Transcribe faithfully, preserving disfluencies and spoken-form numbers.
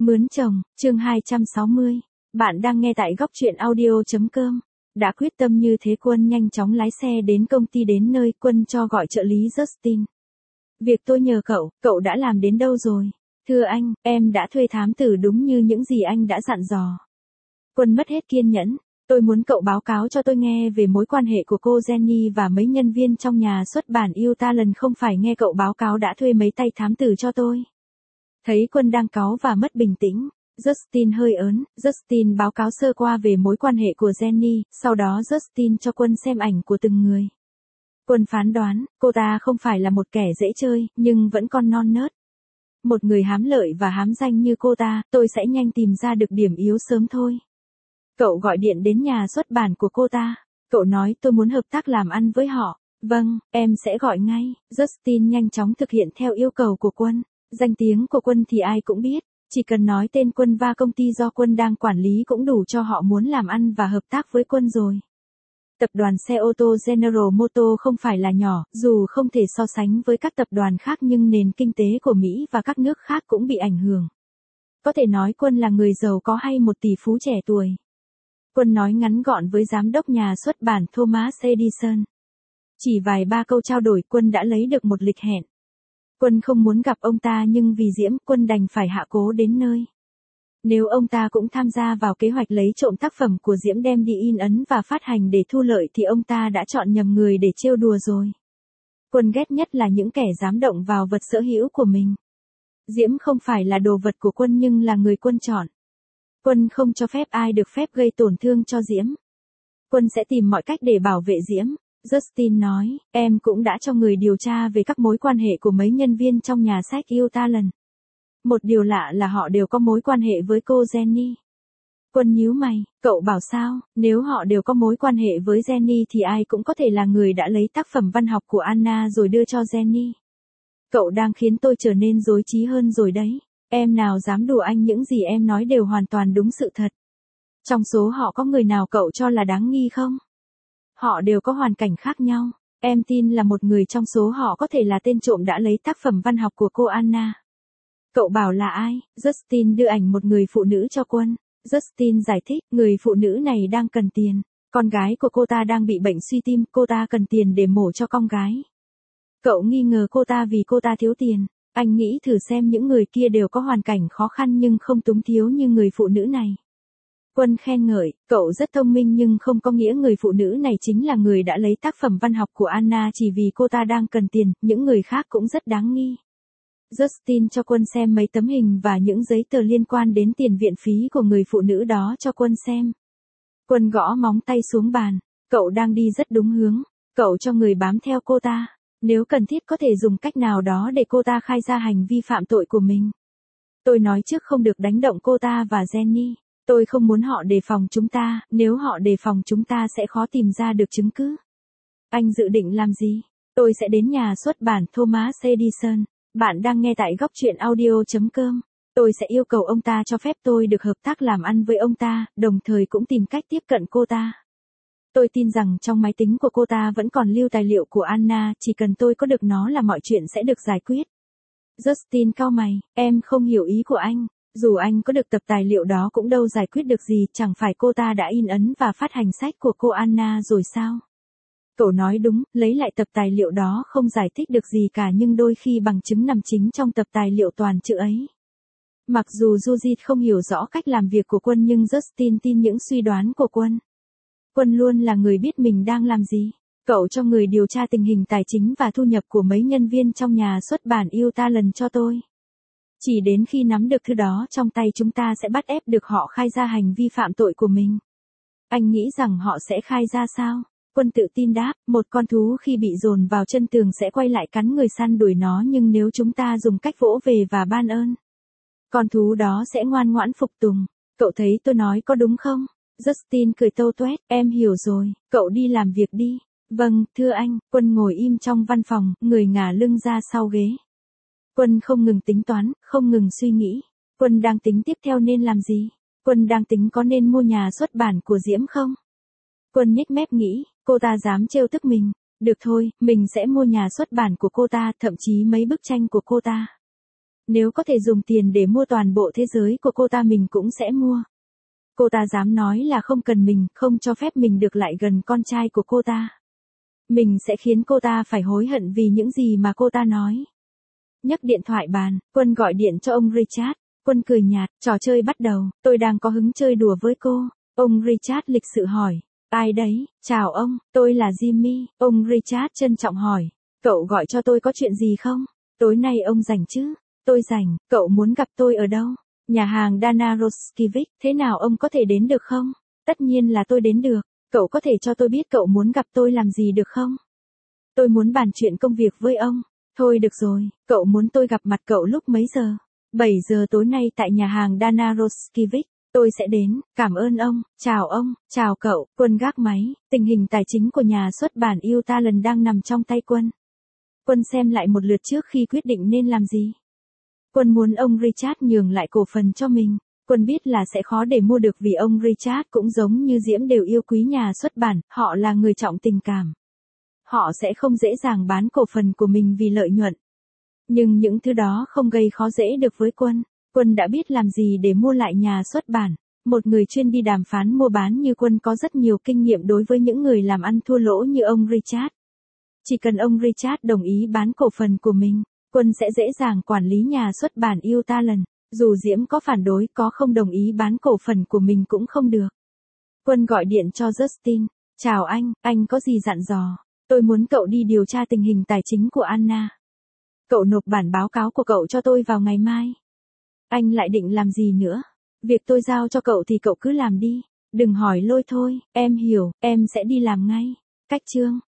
Mướn chồng, chương hai trăm sáu mươi. Bạn đang nghe tại góc truyện audio.com. Đã quyết tâm như thế Quân nhanh chóng lái xe đến công ty, đến nơi Quân cho gọi trợ lý Justin. Việc tôi nhờ cậu, cậu đã làm đến đâu rồi? Thưa anh, em đã thuê thám tử đúng như những gì anh đã dặn dò. Quân mất hết kiên nhẫn. Tôi muốn cậu báo cáo cho tôi nghe về mối quan hệ của cô Jenny và mấy nhân viên trong nhà xuất bản yêu ta lần, không phải nghe cậu báo cáo đã thuê mấy tay thám tử cho tôi. Thấy Quân đang cáu và mất bình tĩnh, Justin hơi ớn. Justin báo cáo sơ qua về mối quan hệ của Jenny, sau đó Justin cho Quân xem ảnh của từng người. Quân phán đoán, cô ta không phải là một kẻ dễ chơi, nhưng vẫn còn non nớt. Một người hám lợi và hám danh như cô ta, tôi sẽ nhanh tìm ra được điểm yếu sớm thôi. Cậu gọi điện đến nhà xuất bản của cô ta. Cậu nói tôi muốn hợp tác làm ăn với họ. Vâng, em sẽ gọi ngay. Justin nhanh chóng thực hiện theo yêu cầu của Quân. Danh tiếng của Quân thì ai cũng biết. Chỉ cần nói tên Quân và công ty do Quân đang quản lý cũng đủ cho họ muốn làm ăn và hợp tác với Quân rồi. Tập đoàn xe ô tô General Motors không phải là nhỏ, dù không thể so sánh với các tập đoàn khác, nhưng nền kinh tế của Mỹ và các nước khác cũng bị ảnh hưởng. Có thể nói Quân là người giàu có hay một tỷ phú trẻ tuổi. Quân nói ngắn gọn với giám đốc nhà xuất bản Thomas Edison. Chỉ vài ba câu trao đổi, Quân đã lấy được một lịch hẹn. Quân không muốn gặp ông ta, nhưng vì Diễm, Quân đành phải hạ cố đến nơi. Nếu ông ta cũng tham gia vào kế hoạch lấy trộm tác phẩm của Diễm đem đi in ấn và phát hành để thu lợi thì ông ta đã chọn nhầm người để trêu đùa rồi. Quân ghét nhất là những kẻ dám động vào vật sở hữu của mình. Diễm không phải là đồ vật của Quân nhưng là người Quân chọn. Quân không cho phép ai được phép gây tổn thương cho Diễm. Quân sẽ tìm mọi cách để bảo vệ Diễm. Justin nói, em cũng đã cho người điều tra về các mối quan hệ của mấy nhân viên trong nhà sách yêu ta lần. Một điều lạ là họ đều có mối quan hệ với cô Jenny. Quân nhíu mày, cậu bảo sao? Nếu họ đều có mối quan hệ với Jenny thì ai cũng có thể là người đã lấy tác phẩm văn học của Anna rồi đưa cho Jenny. Cậu đang khiến tôi trở nên rối trí hơn rồi đấy. Em nào dám đùa anh, những gì em nói đều hoàn toàn đúng sự thật. Trong số họ có người nào cậu cho là đáng nghi không? Họ đều có hoàn cảnh khác nhau. Em tin là một người trong số họ có thể là tên trộm đã lấy tác phẩm văn học của cô Anna. Cậu bảo là ai? Justin đưa ảnh một người phụ nữ cho Quân. Justin giải thích, người phụ nữ này đang cần tiền. Con gái của cô ta đang bị bệnh suy tim, cô ta cần tiền để mổ cho con gái. Cậu nghi ngờ cô ta vì cô ta thiếu tiền. Anh nghĩ thử xem, những người kia đều có hoàn cảnh khó khăn nhưng không túng thiếu như người phụ nữ này. Quân khen ngợi, cậu rất thông minh nhưng không có nghĩa người phụ nữ này chính là người đã lấy tác phẩm văn học của Anna chỉ vì cô ta đang cần tiền, những người khác cũng rất đáng nghi. Justin cho Quân xem mấy tấm hình và những giấy tờ liên quan đến tiền viện phí của người phụ nữ đó cho Quân xem. Quân gõ móng tay xuống bàn, cậu đang đi rất đúng hướng, cậu cho người bám theo cô ta. Nếu cần thiết có thể dùng cách nào đó để cô ta khai ra hành vi phạm tội của mình. Tôi nói trước không được đánh động cô ta và Jenny. Tôi không muốn họ đề phòng chúng ta, nếu họ đề phòng chúng ta sẽ khó tìm ra được chứng cứ. Anh dự định làm gì? Tôi sẽ đến nhà xuất bản Thomas Edison. Bạn đang nghe tại góc truyện audio.com. Tôi sẽ yêu cầu ông ta cho phép tôi được hợp tác làm ăn với ông ta, đồng thời cũng tìm cách tiếp cận cô ta. Tôi tin rằng trong máy tính của cô ta vẫn còn lưu tài liệu của Anna, chỉ cần tôi có được nó là mọi chuyện sẽ được giải quyết. Justin cau mày, em không hiểu ý của anh. Dù anh có được tập tài liệu đó cũng đâu giải quyết được gì, chẳng phải cô ta đã in ấn và phát hành sách của cô Anna rồi sao? Cậu nói đúng, lấy lại tập tài liệu đó không giải thích được gì cả, nhưng đôi khi bằng chứng nằm chính trong tập tài liệu toàn chữ ấy. Mặc dù Judith không hiểu rõ cách làm việc của Quân nhưng Justin tin những suy đoán của Quân. Quân luôn là người biết mình đang làm gì. Cậu cho người điều tra tình hình tài chính và thu nhập của mấy nhân viên trong nhà xuất bản yêu ta lần cho tôi. Chỉ đến khi nắm được thứ đó trong tay chúng ta sẽ bắt ép được họ khai ra hành vi phạm tội của mình. Anh nghĩ rằng họ sẽ khai ra sao? Quân tự tin đáp, một con thú khi bị dồn vào chân tường sẽ quay lại cắn người săn đuổi nó, nhưng nếu chúng ta dùng cách vỗ về và ban ơn, con thú đó sẽ ngoan ngoãn phục tùng. Cậu thấy tôi nói có đúng không? Justin cười tâu tuét, em hiểu rồi, cậu đi làm việc đi. Vâng, thưa anh. Quân ngồi im trong văn phòng, người ngả lưng ra sau ghế. Quân không ngừng tính toán, không ngừng suy nghĩ. Quân đang tính tiếp theo nên làm gì? Quân đang tính có nên mua nhà xuất bản của Diễm không? Quân nhếch mép nghĩ, cô ta dám trêu tức mình. Được thôi, mình sẽ mua nhà xuất bản của cô ta, thậm chí mấy bức tranh của cô ta. Nếu có thể dùng tiền để mua toàn bộ thế giới của cô ta mình cũng sẽ mua. Cô ta dám nói là không cần mình, không cho phép mình được lại gần con trai của cô ta. Mình sẽ khiến cô ta phải hối hận vì những gì mà cô ta nói. Nhấc điện thoại bàn, Quân gọi điện cho ông Richard. Quân cười nhạt, trò chơi bắt đầu, tôi đang có hứng chơi đùa với cô. Ông Richard lịch sự hỏi, ai đấy, chào ông, tôi là Jimmy. Ông Richard trân trọng hỏi, cậu gọi cho tôi có chuyện gì không? Tối nay ông rảnh chứ? Tôi rảnh, cậu muốn gặp tôi ở đâu? Nhà hàng Dana Roskivik, thế nào ông có thể đến được không? Tất nhiên là tôi đến được, cậu có thể cho tôi biết cậu muốn gặp tôi làm gì được không? Tôi muốn bàn chuyện công việc với ông. Thôi được rồi, cậu muốn tôi gặp mặt cậu lúc mấy giờ? bảy giờ tối nay tại nhà hàng Dana Roskivik. Tôi sẽ đến, cảm ơn ông, chào ông, chào cậu. Quân gác máy, tình hình tài chính của nhà xuất bản Utalan đang nằm trong tay Quân. Quân xem lại một lượt trước khi quyết định nên làm gì. Quân muốn ông Richard nhường lại cổ phần cho mình. Quân biết là sẽ khó để mua được vì ông Richard cũng giống như Diễm đều yêu quý nhà xuất bản, họ là người trọng tình cảm. Họ sẽ không dễ dàng bán cổ phần của mình vì lợi nhuận. Nhưng những thứ đó không gây khó dễ được với Quân. Quân đã biết làm gì để mua lại nhà xuất bản. Một người chuyên đi đàm phán mua bán như Quân có rất nhiều kinh nghiệm đối với những người làm ăn thua lỗ như ông Richard. Chỉ cần ông Richard đồng ý bán cổ phần của mình, Quân sẽ dễ dàng quản lý nhà xuất bản Utalan. Dù Diễm có phản đối, có không đồng ý bán cổ phần của mình cũng không được. Quân gọi điện cho Justin. Chào anh, anh có gì dặn dò? Tôi muốn cậu đi điều tra tình hình tài chính của Anna. Cậu nộp bản báo cáo của cậu cho tôi vào ngày mai. Anh lại định làm gì nữa? Việc tôi giao cho cậu thì cậu cứ làm đi. Đừng hỏi lôi thôi, em hiểu, em sẽ đi làm ngay. Cách chương